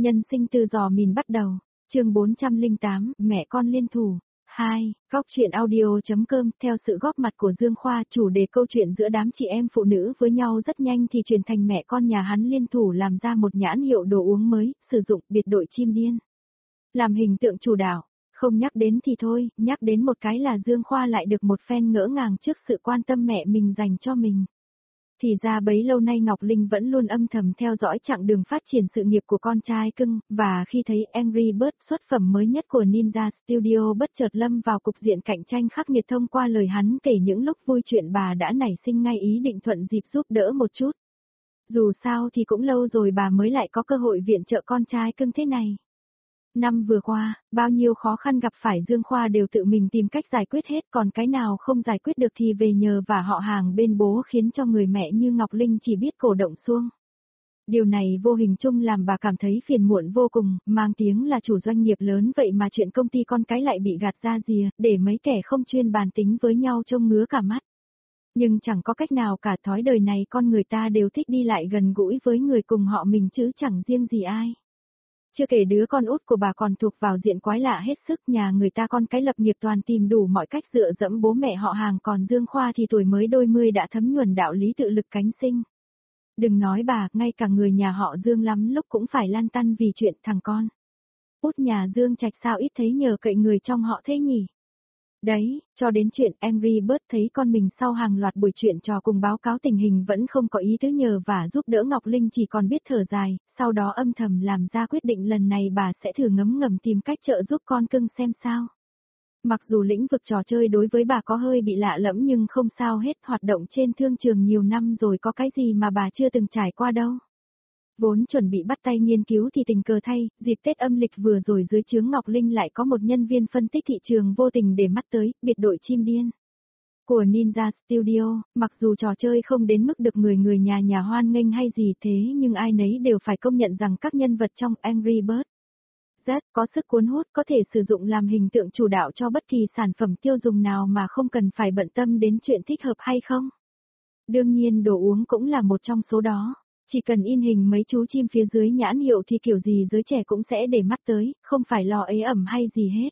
Nhân sinh từ giò mìn bắt đầu, chương 408, mẹ con liên thủ. 2. Góc truyện audio.com. Theo sự góp mặt của Dương Khoa, chủ đề câu chuyện giữa đám chị em phụ nữ với nhau rất nhanh thì chuyển thành mẹ con nhà hắn liên thủ làm ra một nhãn hiệu đồ uống mới, sử dụng biệt đội chim điên. Làm hình tượng chủ đạo, không nhắc đến thì thôi, nhắc đến một cái là Dương Khoa lại được một phen ngỡ ngàng trước sự quan tâm mẹ mình dành cho mình. Thì ra bấy lâu nay Ngọc Linh vẫn luôn âm thầm theo dõi chặng đường phát triển sự nghiệp của con trai cưng, và khi thấy Angry Birds xuất phẩm mới nhất của Ninja Studio bất chợt lâm vào cục diện cạnh tranh khắc nghiệt thông qua lời hắn kể những lúc vui chuyện, bà đã nảy sinh ngay ý định thuận dịp giúp đỡ một chút. Dù sao thì cũng lâu rồi bà mới lại có cơ hội viện trợ con trai cưng thế này. Năm vừa qua, bao nhiêu khó khăn gặp phải Dương Khoa đều tự mình tìm cách giải quyết hết, còn cái nào không giải quyết được thì về nhờ và họ hàng bên bố, khiến cho người mẹ như Ngọc Linh chỉ biết cổ động xuông. Điều này vô hình chung làm bà cảm thấy phiền muộn vô cùng, mang tiếng là chủ doanh nghiệp lớn vậy mà chuyện công ty con cái lại bị gạt ra rìa, để mấy kẻ không chuyên bàn tính với nhau trông ngứa cả mắt. Nhưng chẳng có cách nào cả, thói đời này con người ta đều thích đi lại gần gũi với người cùng họ mình chứ chẳng riêng gì ai. Chưa kể đứa con út của bà còn thuộc vào diện quái lạ hết sức, nhà người ta con cái lập nghiệp toàn tìm đủ mọi cách dựa dẫm bố mẹ họ hàng, còn Dương Khoa thì tuổi mới đôi mươi đã thấm nhuần đạo lý tự lực cánh sinh. Đừng nói bà, ngay cả người nhà họ Dương lắm lúc cũng phải lăn tăn vì chuyện thằng con út nhà Dương Trạch sao ít thấy nhờ cậy người trong họ thế nhỉ? Đấy, cho đến chuyện Angry Birds thấy con mình sau hàng loạt buổi chuyện trò cùng báo cáo tình hình vẫn không có ý tứ nhờ và giúp đỡ, Ngọc Linh chỉ còn biết thở dài, sau đó âm thầm làm ra quyết định lần này bà sẽ thử ngấm ngầm tìm cách trợ giúp con cưng xem sao. Mặc dù lĩnh vực trò chơi đối với bà có hơi bị lạ lẫm nhưng không sao hết, hoạt động trên thương trường nhiều năm rồi, có cái gì mà bà chưa từng trải qua đâu. Vốn chuẩn bị bắt tay nghiên cứu thì tình cờ thay, dịp Tết âm lịch vừa rồi dưới trướng Ngọc Linh lại có một nhân viên phân tích thị trường vô tình để mắt tới, biệt đội chim điên của Ninja Studio. Mặc dù trò chơi không đến mức được người nhà hoan nghênh hay gì thế, nhưng ai nấy đều phải công nhận rằng các nhân vật trong Angry Birds rất có sức cuốn hút, có thể sử dụng làm hình tượng chủ đạo cho bất kỳ sản phẩm tiêu dùng nào mà không cần phải bận tâm đến chuyện thích hợp hay không. Đương nhiên đồ uống cũng là một trong số đó. Chỉ cần in hình mấy chú chim phía dưới nhãn hiệu thì kiểu gì giới trẻ cũng sẽ để mắt tới, không phải lo ế ẩm hay gì hết.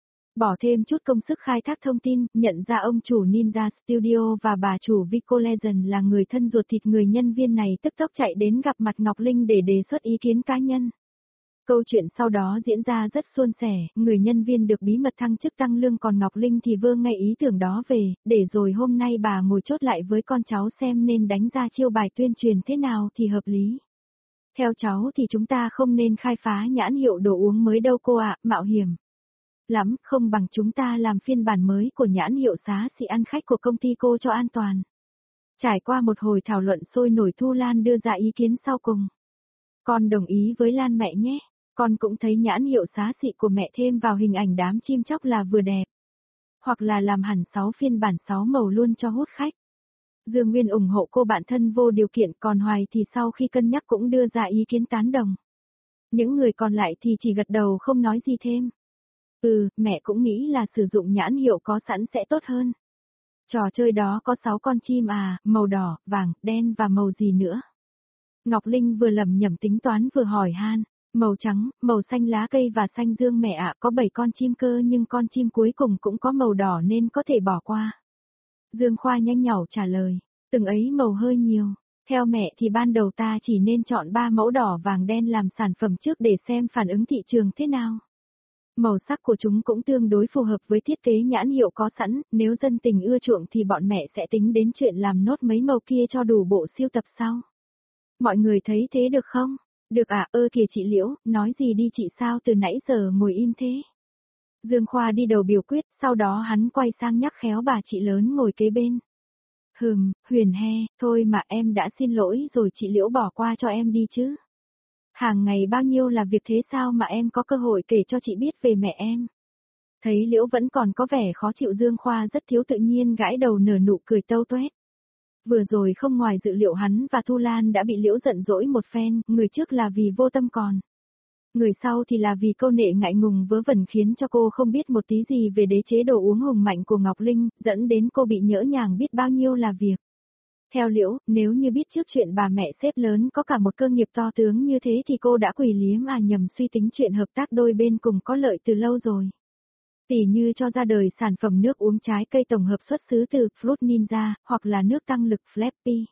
Bỏ thêm chút công sức khai thác thông tin, nhận ra ông chủ Ninja Studio và bà chủ Vico Legend là người thân ruột thịt, người nhân viên này tức tốc chạy đến gặp mặt Ngọc Linh để đề xuất ý kiến cá nhân. Câu chuyện sau đó diễn ra rất suôn sẻ, người nhân viên được bí mật thăng chức tăng lương, còn Ngọc Linh thì vơ ngay ý tưởng đó về, để rồi hôm nay bà ngồi chốt lại với con cháu xem nên đánh ra chiêu bài tuyên truyền thế nào thì hợp lý. Theo cháu thì chúng ta không nên khai phá nhãn hiệu đồ uống mới đâu cô ạ, mạo hiểm lắm, không bằng chúng ta làm phiên bản mới của nhãn hiệu xá xị ăn khách của công ty cô cho an toàn. Trải qua một hồi thảo luận sôi nổi, Thu Lan đưa ra ý kiến sau cùng. Con đồng ý với Lan mẹ nhé. Con cũng thấy nhãn hiệu xá xị của mẹ thêm vào hình ảnh đám chim chóc là vừa đẹp. Hoặc là làm hẳn 6 phiên bản 6 màu luôn cho hút khách. Dương Nguyên ủng hộ cô bạn thân vô điều kiện, còn Hoài thì sau khi cân nhắc cũng đưa ra ý kiến tán đồng. Những người còn lại thì chỉ gật đầu không nói gì thêm. Mẹ cũng nghĩ là sử dụng nhãn hiệu có sẵn sẽ tốt hơn. Trò chơi đó có 6 con chim à, màu đỏ, vàng, đen và màu gì nữa? Ngọc Linh vừa lẩm nhẩm tính toán vừa hỏi han. Màu trắng, màu xanh lá cây và xanh dương mẹ ạ, có 7 con chim cơ, nhưng con chim cuối cùng cũng có màu đỏ nên có thể bỏ qua. Dương Khoa nhanh nhảu trả lời, từng ấy màu hơi nhiều. Theo mẹ thì ban đầu ta chỉ nên chọn 3 mẫu đỏ vàng đen làm sản phẩm trước để xem phản ứng thị trường thế nào. Màu sắc của chúng cũng tương đối phù hợp với thiết kế nhãn hiệu có sẵn, nếu dân tình ưa chuộng thì bọn mẹ sẽ tính đến chuyện làm nốt mấy màu kia cho đủ bộ sưu tập sau. Mọi người thấy thế được không? Được ạ, kìa chị Liễu, nói gì đi chị, sao từ nãy giờ ngồi im thế? Dương Khoa đi đầu biểu quyết, sau đó hắn quay sang nhắc khéo bà chị lớn ngồi kế bên. Huyền he, thôi mà em đã xin lỗi rồi, chị Liễu bỏ qua cho em đi chứ. Hàng ngày bao nhiêu là việc thế sao mà em có cơ hội kể cho chị biết về mẹ em. Thấy Liễu vẫn còn có vẻ khó chịu, Dương Khoa rất thiếu tự nhiên gãi đầu nở nụ cười tâu tuét. Vừa rồi không ngoài dự liệu hắn và Thu Lan đã bị Liễu giận dỗi một phen, người trước là vì vô tâm, còn người sau thì là vì câu nệ ngại ngùng vớ vẩn khiến cho cô không biết một tí gì về đế chế đồ uống hùng mạnh của Ngọc Linh, dẫn đến cô bị nhỡ nhàng biết bao nhiêu là việc. Theo Liễu, nếu như biết trước chuyện bà mẹ sếp lớn có cả một cơ nghiệp to tướng như thế thì cô đã quỳ lía mà nhầm suy tính chuyện hợp tác đôi bên cùng có lợi từ lâu rồi. Tỉ như cho ra đời sản phẩm nước uống trái cây tổng hợp xuất xứ từ Fruit Ninja, hoặc là nước tăng lực Flappy.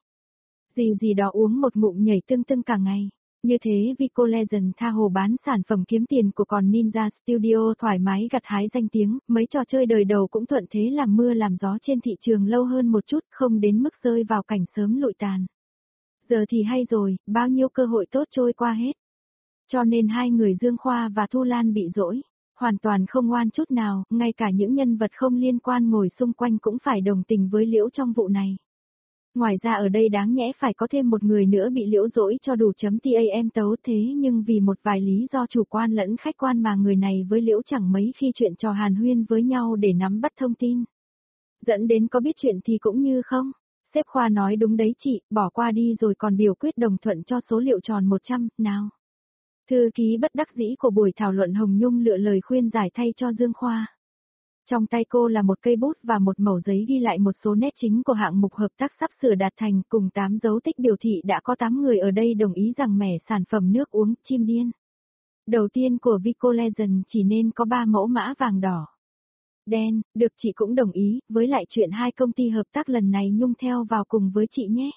Gì gì đó uống một ngụm nhảy tưng tưng cả ngày. Như thế Vico Legend tha hồ bán sản phẩm kiếm tiền của còn Ninja Studio thoải mái gặt hái danh tiếng, mấy trò chơi đời đầu cũng thuận thế làm mưa làm gió trên thị trường lâu hơn một chút, không đến mức rơi vào cảnh sớm lụi tàn. Giờ thì hay rồi, bao nhiêu cơ hội tốt trôi qua hết. Cho nên hai người Dương Khoa và Thu Lan bị dỗi, hoàn toàn không ngoan chút nào, ngay cả những nhân vật không liên quan ngồi xung quanh cũng phải đồng tình với Liễu trong vụ này. Ngoài ra ở đây đáng nhẽ phải có thêm một người nữa bị Liễu dỗi cho đủ chấm TAM tấu thế nhưng vì một vài lý do chủ quan lẫn khách quan mà người này với Liễu chẳng mấy khi chuyện trò hàn huyên với nhau để nắm bắt thông tin. Dẫn đến có biết chuyện thì cũng như không. Sếp Khoa nói đúng đấy chị, bỏ qua đi rồi còn biểu quyết đồng thuận cho số liệu tròn 100, nào. Thư ký bất đắc dĩ của buổi thảo luận Hồng Nhung lựa lời khuyên giải thay cho Dương Khoa. Trong tay cô là một cây bút và một mẩu giấy ghi lại một số nét chính của hạng mục hợp tác sắp sửa đạt thành cùng 8 dấu tích biểu thị đã có 8 người ở đây đồng ý rằng mẻ sản phẩm nước uống chim điên. Đầu tiên của Vico Legend chỉ nên có 3 mẫu mã vàng đỏ. Đen, được chị cũng đồng ý, với lại chuyện hai công ty hợp tác lần này Nhung theo vào cùng với chị nhé.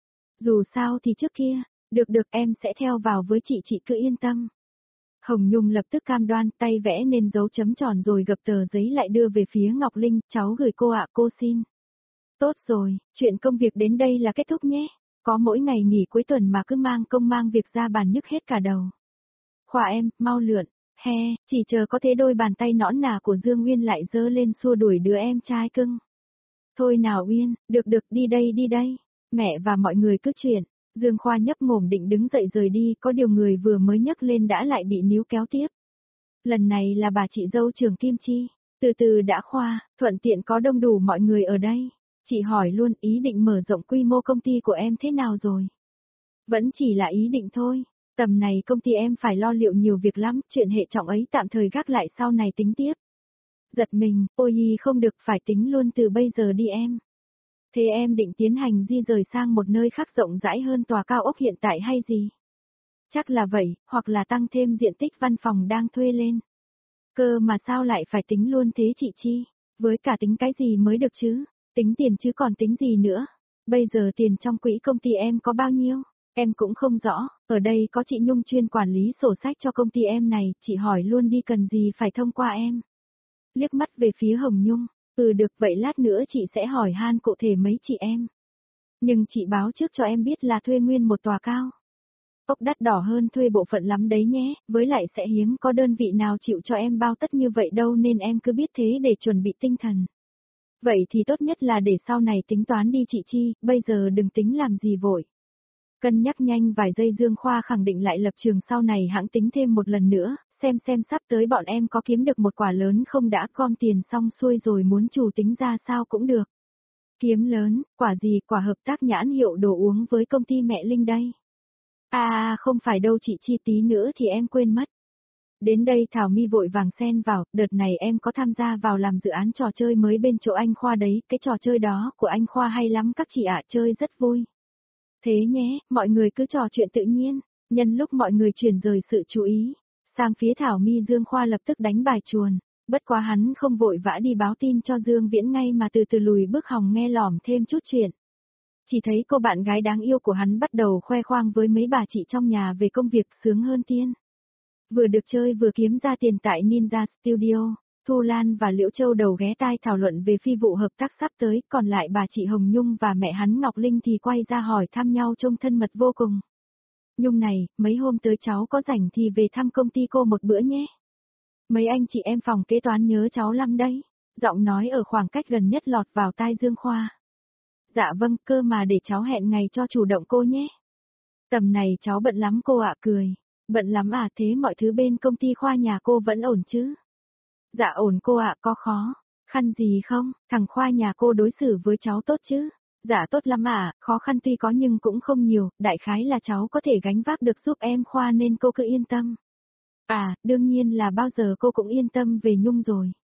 Dù sao thì trước kia, được em sẽ theo vào với chị cứ yên tâm. Hồng Nhung lập tức cam đoan tay vẽ nên dấu chấm tròn rồi gập tờ giấy lại đưa về phía Ngọc Linh, cháu gửi cô ạ cô xin. Tốt rồi, chuyện công việc đến đây là kết thúc nhé. Có mỗi ngày nghỉ cuối tuần mà cứ mang công mang việc ra bàn nhức hết cả đầu. Khoa em, mau lượn, he, chỉ chờ có thế đôi bàn tay nõn nà của Dương Uyên lại giơ lên xua đuổi đứa em trai cưng. Thôi nào Uyên, được đi đây, mẹ và mọi người cứ chuyện. Dương Khoa nhấp mồm định đứng dậy rời đi, có điều người vừa mới nhấc lên đã lại bị níu kéo tiếp. Lần này là bà chị dâu trưởng Kim Chi, từ từ đã Khoa, thuận tiện có đông đủ mọi người ở đây. Chị hỏi luôn ý định mở rộng quy mô công ty của em thế nào rồi? Vẫn chỉ là ý định thôi, tầm này công ty em phải lo liệu nhiều việc lắm, chuyện hệ trọng ấy tạm thời gác lại sau này tính tiếp. Giật mình, ôi không được phải tính luôn từ bây giờ đi em. Thế em định tiến hành di rời sang một nơi khác rộng rãi hơn tòa cao ốc hiện tại hay gì? Chắc là vậy, hoặc là tăng thêm diện tích văn phòng đang thuê lên. Cơ mà sao lại phải tính luôn thế chị Chi? Với cả tính cái gì mới được chứ? Tính tiền chứ còn tính gì nữa? Bây giờ tiền trong quỹ công ty em có bao nhiêu? Em cũng không rõ, ở đây có chị Nhung chuyên quản lý sổ sách cho công ty em này, chị hỏi luôn đi cần gì phải thông qua em. Liếc mắt về phía Hồng Nhung. Được vậy lát nữa chị sẽ hỏi han cụ thể mấy chị em. Nhưng chị báo trước cho em biết là thuê nguyên một tòa cao. Ốc đắt đỏ hơn thuê bộ phận lắm đấy nhé, với lại sẽ hiếm có đơn vị nào chịu cho em bao tất như vậy đâu nên em cứ biết thế để chuẩn bị tinh thần. Vậy thì tốt nhất là để sau này tính toán đi chị Chi, bây giờ đừng tính làm gì vội. Cân nhắc nhanh vài giây Dương Khoa khẳng định lại lập trường sau này hãng tính thêm một lần nữa, xem sắp tới bọn em có kiếm được một quả lớn không đã gom tiền xong xuôi rồi muốn chủ tính ra sao cũng được. Kiếm lớn, quả gì quả hợp tác nhãn hiệu đồ uống với công ty mẹ Linh đây. Không phải đâu chị Chi tí nữa thì em quên mất. Đến đây Thảo My vội vàng xen vào, đợt này em có tham gia vào làm dự án trò chơi mới bên chỗ anh Khoa đấy, cái trò chơi đó của anh Khoa hay lắm các chị ạ, chơi rất vui. Thế nhé, mọi người cứ trò chuyện tự nhiên, nhân lúc mọi người chuyển rời sự chú ý sang phía Thảo My Dương Khoa lập tức đánh bài chuồn, bất quá hắn không vội vã đi báo tin cho Dương Viễn ngay mà từ từ lùi bước hòng nghe lỏm thêm chút chuyện. Chỉ thấy cô bạn gái đáng yêu của hắn bắt đầu khoe khoang với mấy bà chị trong nhà về công việc sướng hơn tiên. Vừa được chơi vừa kiếm ra tiền tại Ninja Studio, Thu Lan và Liễu Châu đầu ghé tai thảo luận về phi vụ hợp tác sắp tới, còn lại bà chị Hồng Nhung và mẹ hắn Ngọc Linh thì quay ra hỏi thăm nhau trông thân mật vô cùng. Nhung này, mấy hôm tới cháu có rảnh thì về thăm công ty cô một bữa nhé. Mấy anh chị em phòng kế toán nhớ cháu lắm đấy. Giọng nói ở khoảng cách gần nhất lọt vào tai Dương Khoa. Dạ vâng, cơ mà để cháu hẹn ngày cho chủ động cô nhé. Tầm này cháu bận lắm cô ạ cười. Bận lắm à thế mọi thứ bên công ty Khoa nhà cô vẫn ổn chứ? Dạ ổn cô ạ có khó. Khăn gì không, thằng Khoa nhà cô đối xử với cháu tốt chứ? Dạ tốt lắm ạ, khó khăn tuy có nhưng cũng không nhiều, đại khái là cháu có thể gánh vác được giúp em Khoa nên cô cứ yên tâm. Đương nhiên là bao giờ cô cũng yên tâm về Nhung rồi.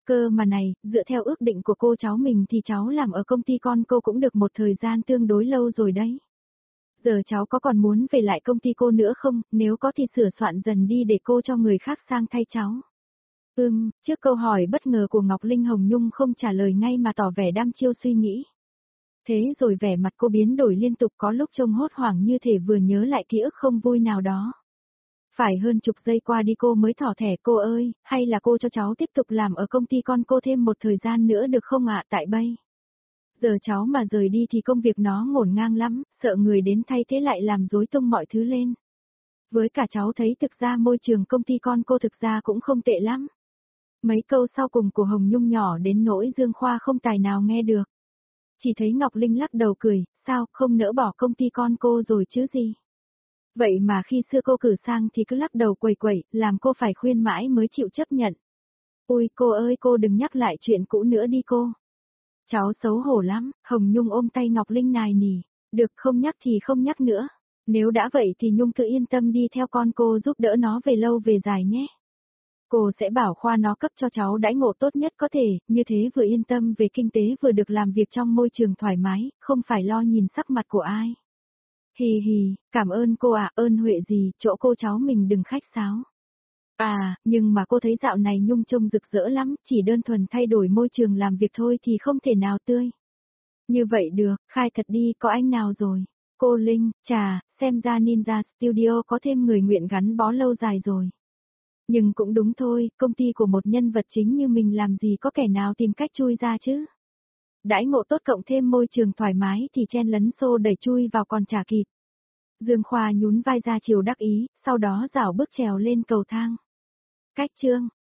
Cơ mà này, dựa theo ước định của cô cháu mình thì cháu làm ở công ty con cô cũng được một thời gian tương đối lâu rồi đấy. Giờ cháu có còn muốn về lại công ty cô nữa không, nếu có thì sửa soạn dần đi để cô cho người khác sang thay cháu. Trước câu hỏi bất ngờ của Ngọc Linh, Hồng Nhung không trả lời ngay mà tỏ vẻ đăm chiêu suy nghĩ. Thế rồi vẻ mặt cô biến đổi liên tục, có lúc trông hốt hoảng như thể vừa nhớ lại ký ức không vui nào đó. Phải hơn chục giây qua đi cô mới thỏ thẻ, cô ơi, hay là cô cho cháu tiếp tục làm ở công ty con cô thêm một thời gian nữa được không ạ? Tại bây giờ cháu mà rời đi thì công việc nó ngổn ngang lắm, sợ người đến thay thế lại làm rối tung mọi thứ lên. Với cả cháu thấy thực ra môi trường công ty con cô thực ra cũng không tệ lắm. Mấy câu sau cùng của Hồng Nhung nhỏ đến nỗi Dương Khoa không tài nào nghe được. Chỉ thấy Ngọc Linh lắc đầu cười, sao không nỡ bỏ công ty con cô rồi chứ gì. Vậy mà khi xưa cô cử sang thì cứ lắc đầu quẩy quẩy, làm cô phải khuyên mãi mới chịu chấp nhận. Ôi cô ơi, cô đừng nhắc lại chuyện cũ nữa đi cô. Cháu xấu hổ lắm, Hồng Nhung ôm tay Ngọc Linh nài nỉ. Được, không nhắc thì không nhắc nữa. Nếu đã vậy thì Nhung cứ yên tâm đi theo con cô, giúp đỡ nó về lâu về dài nhé. Cô sẽ bảo Khoa nó cấp cho cháu đãi ngộ tốt nhất có thể, như thế vừa yên tâm về kinh tế vừa được làm việc trong môi trường thoải mái, không phải lo nhìn sắc mặt của ai. Hì hì, cảm ơn cô ạ, ơn huệ gì, chỗ cô cháu mình đừng khách sáo. À, nhưng mà cô thấy dạo này Nhung trông rực rỡ lắm, chỉ đơn thuần thay đổi môi trường làm việc thôi thì không thể nào tươi. Như vậy được, khai thật đi, có anh nào rồi? Cô Linh, chà, xem ra Ninja Studio có thêm người nguyện gắn bó lâu dài rồi. Nhưng cũng đúng thôi, công ty của một nhân vật chính như mình làm gì có kẻ nào tìm cách chui ra chứ. Đãi ngộ tốt cộng thêm môi trường thoải mái thì chen lấn xô đẩy chui vào còn chả kịp. Dương Khoa nhún vai ra chiều đắc ý, sau đó rảo bước trèo lên cầu thang. Cách chương